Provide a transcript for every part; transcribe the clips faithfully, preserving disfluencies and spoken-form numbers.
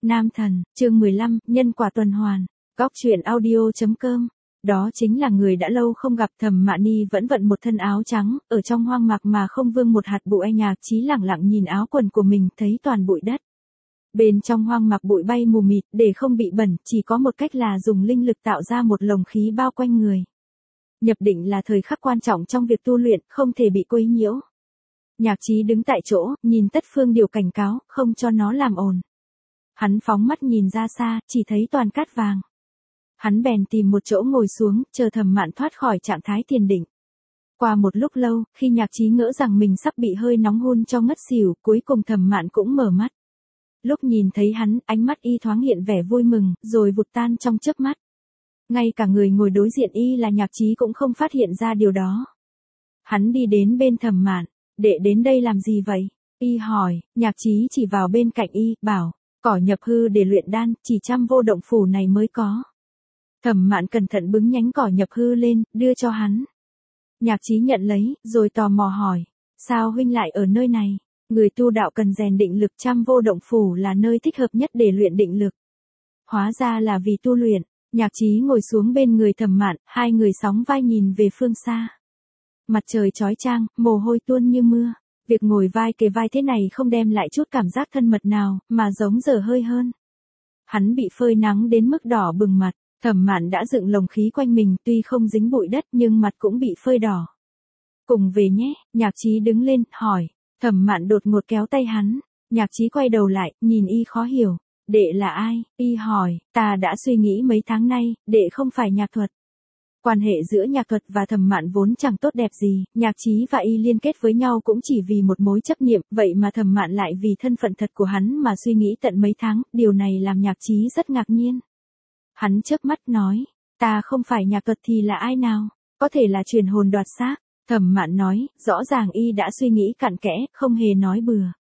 Nam thần, chương mười lăm, nhân quả tuần hoàn. Góc truyện audio chấm com. Đó chính là người đã lâu không gặp. Thẩm Mạn Nhi vẫn vận một thân áo trắng, ở trong hoang mạc mà không vương một hạt bụi. Nhạc Chí lẳng lặng nhìn áo quần của mình, thấy toàn bụi đất. Bên trong hoang mạc bụi bay mù mịt, để không bị bẩn, chỉ có một cách là dùng linh lực tạo ra một lồng khí bao quanh người. Nhập định là thời khắc quan trọng trong việc tu luyện, không thể bị quấy nhiễu. Nhạc Chí đứng tại chỗ, nhìn Tất Phương Điều cảnh cáo, không cho nó làm ồn. Hắn phóng mắt nhìn ra xa, chỉ thấy toàn cát vàng. Hắn bèn tìm một chỗ ngồi xuống, chờ Thẩm Mạn thoát khỏi trạng thái tiền định. Qua một lúc lâu, khi Nhạc Chí ngỡ rằng mình sắp bị hơi nóng hun cho ngất xỉu, cuối cùng Thẩm Mạn cũng mở mắt. Lúc nhìn thấy hắn, ánh mắt y thoáng hiện vẻ vui mừng, rồi vụt tan trong chớp mắt. Ngay cả người ngồi đối diện y là Nhạc Chí cũng không phát hiện ra điều đó. Hắn đi đến bên Thẩm Mạn, "Đệ đến đây làm gì vậy?" Y hỏi. Nhạc Chí chỉ vào bên cạnh y, bảo, "Cỏ nhập hư để luyện đan, chỉ trăm vô động phủ này mới có." Thẩm Mạn cẩn thận bứng nhánh cỏ nhập hư lên, đưa cho hắn. Nhạc Chí nhận lấy, rồi tò mò hỏi, "Sao huynh lại ở nơi này?" Người tu đạo cần rèn định lực, trăm vô động phủ là nơi thích hợp nhất để luyện định lực. Hóa ra là vì tu luyện. Nhạc Chí ngồi xuống bên người Thẩm Mạn, hai người sóng vai nhìn về phương xa. Mặt trời chói chang, mồ hôi tuôn như mưa. Việc ngồi vai kề vai thế này không đem lại chút cảm giác thân mật nào, mà giống dở hơi hơn. Hắn bị phơi nắng đến mức đỏ bừng mặt. Thẩm Mạn đã dựng lồng khí quanh mình, tuy không dính bụi đất nhưng mặt cũng bị phơi đỏ. "Cùng về nhé." Nhạc Chí đứng lên, hỏi. Thẩm Mạn đột ngột kéo tay hắn. Nhạc Chí quay đầu lại, nhìn y khó hiểu. "Đệ là ai?" Y hỏi. "Ta đã suy nghĩ mấy tháng nay, đệ không phải Nhạc Thuật." Quan hệ giữa Nhạc Thuật và Thẩm Mạn vốn chẳng tốt đẹp gì, Nhạc Chí và y liên kết với nhau cũng chỉ vì một mối chấp niệm, vậy mà Thẩm Mạn lại vì thân phận thật của hắn mà suy nghĩ tận mấy tháng, điều này làm Nhạc Chí rất ngạc nhiên. Hắn chớp mắt nói, "Ta không phải Nhạc Thuật thì là ai nào? Có thể là truyền hồn đoạt xác." Thẩm Mạn nói, rõ ràng y đã suy nghĩ cặn kẽ, không hề nói bừa.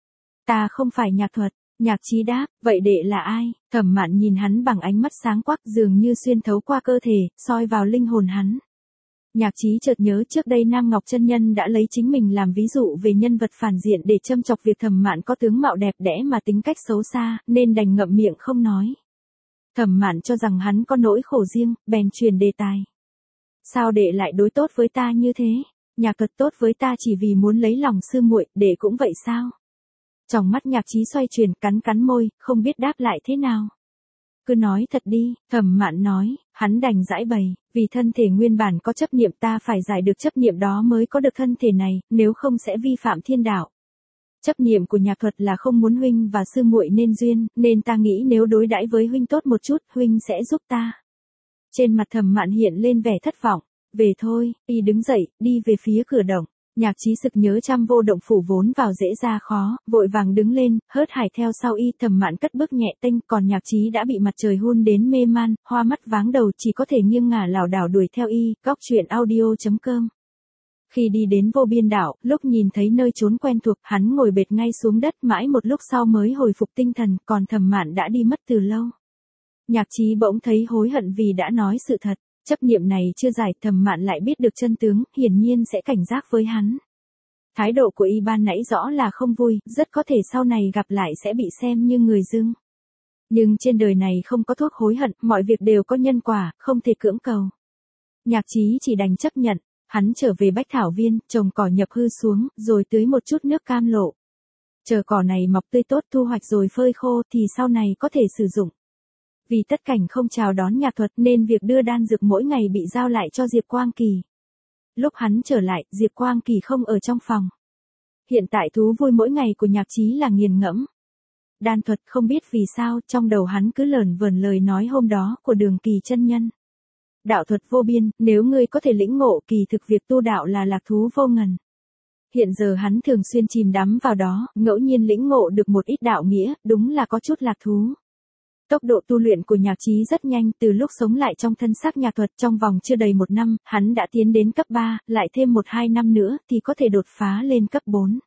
"Ta không phải Nhạc Thuật." Nhạc Chí đáp, "Vậy đệ là ai?" Thẩm Mạn nhìn hắn bằng ánh mắt sáng quắc, dường như xuyên thấu qua cơ thể, soi vào linh hồn hắn. Nhạc Chí chợt nhớ trước đây Nam Ngọc Chân Nhân đã lấy chính mình làm ví dụ về nhân vật phản diện để châm chọc việc Thẩm Mạn có tướng mạo đẹp đẽ mà tính cách xấu xa, nên đành ngậm miệng không nói. Thẩm Mạn cho rằng hắn có nỗi khổ riêng, bèn truyền đề tài. "Sao đệ lại đối tốt với ta như thế? Nhạc Thuật tốt với ta chỉ vì muốn lấy lòng sư muội, đệ cũng vậy sao?" Trong mắt Nhạc Chí xoay chuyển, cắn cắn môi, không biết đáp lại thế nào. "Cứ nói thật đi." Thẩm Mạn nói. Hắn đành giải bày, "Vì thân thể nguyên bản có chấp niệm, ta phải giải được chấp niệm đó mới có được thân thể này, nếu không sẽ vi phạm thiên đạo. Chấp niệm của Nhạc Thuật là không muốn huynh và sư muội nên duyên, nên ta nghĩ nếu đối đãi với huynh tốt một chút, huynh sẽ giúp ta." Trên mặt Thẩm Mạn hiện lên vẻ thất vọng. "Về thôi." Y đứng dậy, đi về phía cửa động. Nhạc Chí sực nhớ trăm vô động phủ vốn vào dễ ra khó, vội vàng đứng lên, hớt hải theo sau y. Thẩm Mạn cất bước nhẹ tênh, còn Nhạc Chí đã bị mặt trời hun đến mê man, hoa mắt váng đầu, chỉ có thể nghiêng ngả lảo đảo đuổi theo y. Góc truyện audio chấm com. Khi đi đến Vô Biên Đảo, lúc nhìn thấy nơi trốn quen thuộc, hắn ngồi bệt ngay xuống đất, mãi một lúc sau mới hồi phục tinh thần, còn Thẩm Mạn đã đi mất từ lâu. Nhạc Chí bỗng thấy hối hận vì đã nói sự thật. Chấp niệm này chưa giải, Thẩm Mạn lại biết được chân tướng, hiển nhiên sẽ cảnh giác với hắn. Thái độ của y ban nãy rõ là không vui, rất có thể sau này gặp lại sẽ bị xem như người dưng. Nhưng trên đời này không có thuốc hối hận, mọi việc đều có nhân quả, không thể cưỡng cầu. Nhạc Chí chỉ đành chấp nhận. Hắn trở về Bách Thảo Viên, trồng cỏ nhập hư xuống, rồi tưới một chút nước cam lộ. Chờ cỏ này mọc tươi tốt, thu hoạch rồi phơi khô thì sau này có thể sử dụng. Vì tất cảnh không chào đón Nhạc Thuật nên việc đưa đan dược mỗi ngày bị giao lại cho Diệp Quang Kỳ. Lúc hắn trở lại, Diệp Quang Kỳ không ở trong phòng. Hiện tại thú vui mỗi ngày của Nhạc Chí là nghiền ngẫm đan thuật. Không biết vì sao, trong đầu hắn cứ lởn vởn lời nói hôm đó của Đường Kỳ chân nhân. "Đạo thuật vô biên, nếu ngươi có thể lĩnh ngộ, kỳ thực việc tu đạo là lạc thú vô ngần." Hiện giờ hắn thường xuyên chìm đắm vào đó, ngẫu nhiên lĩnh ngộ được một ít đạo nghĩa, đúng là có chút lạc thú. Tốc độ tu luyện của Nhạc Chí rất nhanh, từ lúc sống lại trong thân xác Nhạc Thuật, trong vòng chưa đầy một năm, hắn đã tiến đến cấp ba, lại thêm một hai năm nữa thì có thể đột phá lên cấp bốn.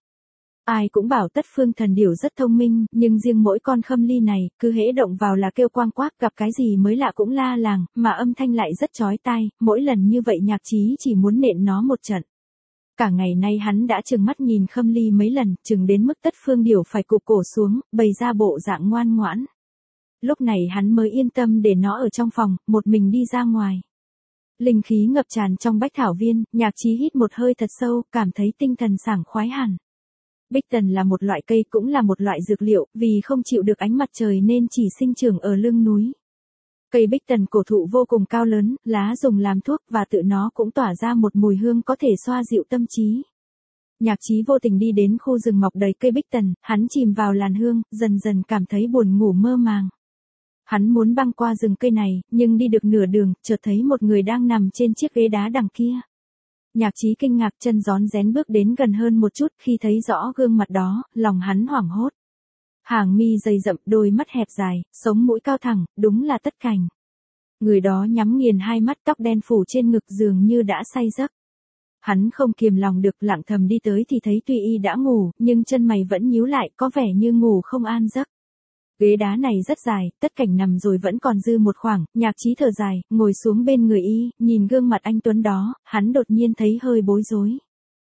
Ai cũng bảo Tất Phương Thần Điểu rất thông minh, nhưng riêng mỗi con Khâm Ly này, cứ hễ động vào là kêu quang quác, gặp cái gì mới lạ cũng la làng, mà âm thanh lại rất chói tai, mỗi lần như vậy Nhạc Chí chỉ muốn nện nó một trận. Cả ngày nay hắn đã trừng mắt nhìn Khâm Ly mấy lần, chừng đến mức Tất Phương Điểu phải cụp cổ xuống, bày ra bộ dạng ngoan ngoãn. Lúc này hắn mới yên tâm để nó ở trong phòng, một mình đi ra ngoài. Linh khí ngập tràn trong bách thảo viên, Nhạc Chí hít một hơi thật sâu, cảm thấy tinh thần sảng khoái hẳn. Bích tần là một loại cây cũng là một loại dược liệu, vì không chịu được ánh mặt trời nên chỉ sinh trưởng ở lưng núi. Cây bích tần cổ thụ vô cùng cao lớn, lá dùng làm thuốc và tự nó cũng tỏa ra một mùi hương có thể xoa dịu tâm trí. Nhạc Chí vô tình đi đến khu rừng mọc đầy cây bích tần, hắn chìm vào làn hương, dần dần cảm thấy buồn ngủ mơ màng. Hắn muốn băng qua rừng cây này, nhưng đi được nửa đường, chợt thấy một người đang nằm trên chiếc ghế đá đằng kia. Nhạc Chí kinh ngạc, chân rón rén bước đến gần hơn một chút, khi thấy rõ gương mặt đó, lòng hắn hoảng hốt. Hàng mi dày rậm, đôi mắt hẹp dài, sống mũi cao thẳng, đúng là Tất Cảnh. Người đó nhắm nghiền hai mắt, tóc đen phủ trên ngực dường như đã say giấc. Hắn không kiềm lòng được, lặng thầm đi tới thì thấy tuy y đã ngủ, nhưng chân mày vẫn nhíu lại, có vẻ như ngủ không an giấc. Ghế đá này rất dài, Tất Cảnh nằm rồi vẫn còn dư một khoảng, Nhạc Chí thở dài, ngồi xuống bên người y, nhìn gương mặt anh tuấn đó, hắn đột nhiên thấy hơi bối rối.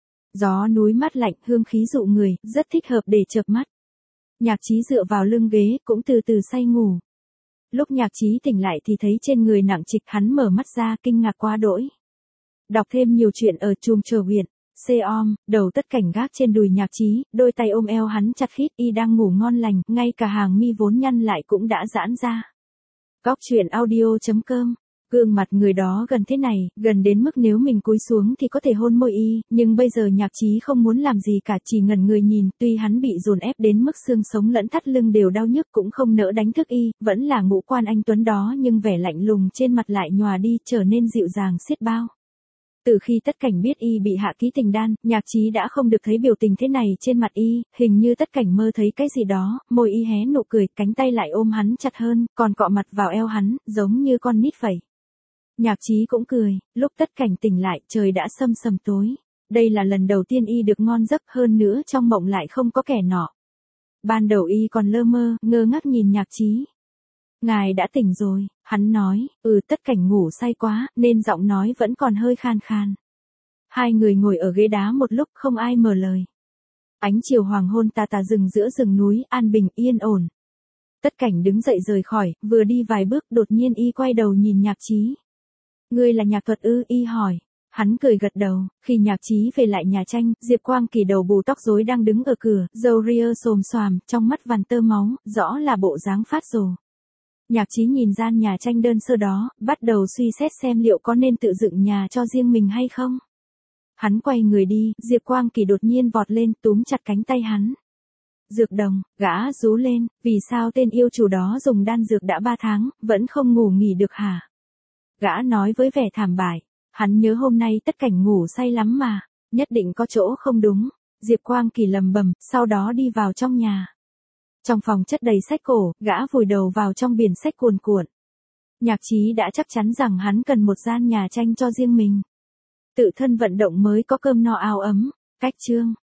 Gió núi mát lạnh, hương khí dụ người, rất thích hợp để chợp mắt. Nhạc Chí dựa vào lưng ghế, cũng từ từ say ngủ. Lúc Nhạc Chí tỉnh lại thì thấy trên người nặng trịch, hắn mở mắt ra kinh ngạc quá đỗi. Đọc thêm nhiều chuyện ở Chùm Chờ Huyền. Xê om, đầu Tất Cảnh gác trên đùi Nhạc Chí, đôi tay ôm eo hắn chặt khít, y đang ngủ ngon lành, ngay cả hàng mi vốn nhăn lại cũng đã giãn ra. Góc truyện audio chấm com. Gương mặt người đó gần thế này, gần đến mức nếu mình cúi xuống thì có thể hôn môi y, nhưng bây giờ Nhạc Chí không muốn làm gì cả, chỉ ngẩn người nhìn, tuy hắn bị dồn ép đến mức xương sống lẫn thắt lưng đều đau nhức cũng không nỡ đánh thức y, vẫn là ngũ quan anh tuấn đó nhưng vẻ lạnh lùng trên mặt lại nhòa đi, trở nên dịu dàng xiết bao. Từ khi Tất Cảnh biết y bị hạ ký tình đan, Nhạc Chí đã không được thấy biểu tình thế này trên mặt y, hình như Tất Cảnh mơ thấy cái gì đó, môi y hé nụ cười, cánh tay lại ôm hắn chặt hơn, còn cọ mặt vào eo hắn, giống như con nít vậy. Nhạc Chí cũng cười, lúc Tất Cảnh tỉnh lại, trời đã sâm sầm tối. Đây là lần đầu tiên y được ngon giấc, hơn nữa trong mộng lại không có kẻ nọ. Ban đầu y còn lơ mơ, ngơ ngác nhìn Nhạc Chí. Ngài đã tỉnh rồi, hắn nói, ừ. Tất Cảnh ngủ say quá, nên giọng nói vẫn còn hơi khan khan. Hai người ngồi ở ghế đá một lúc không ai mở lời. Ánh chiều hoàng hôn tà tà rừng giữa rừng núi, an bình yên ổn. Tất Cảnh đứng dậy rời khỏi, vừa đi vài bước đột nhiên y quay đầu nhìn Nhạc Chí. Ngươi là Nhạc Thuật ư? Y hỏi. Hắn cười gật đầu, khi Nhạc Chí về lại nhà tranh, Diệp Quang Kỳ đầu bù tóc rối đang đứng ở cửa, râu ria xồm xoàm, trong mắt vằn tơ máu, rõ là bộ dáng phát rồ. Nhạc Chí nhìn gian nhà tranh đơn sơ đó, bắt đầu suy xét xem liệu có nên tự dựng nhà cho riêng mình hay không. Hắn quay người đi, Diệp Quang Kỳ đột nhiên vọt lên, túm chặt cánh tay hắn. Dược đồng, gã rú lên, vì sao tên yêu chủ đó dùng đan dược đã ba tháng, vẫn không ngủ nghỉ được hả? Gã nói với vẻ thảm bại, hắn nhớ hôm nay Tất Cảnh ngủ say lắm mà, nhất định có chỗ không đúng. Diệp Quang Kỳ lầm bầm, sau đó đi vào trong nhà. Trong phòng chất đầy sách cổ, gã vùi đầu vào trong biển sách cuồn cuộn. Nhạc Chí đã chắc chắn rằng hắn cần một gian nhà tranh cho riêng mình. Tự thân vận động mới có cơm no áo ấm. Cách chương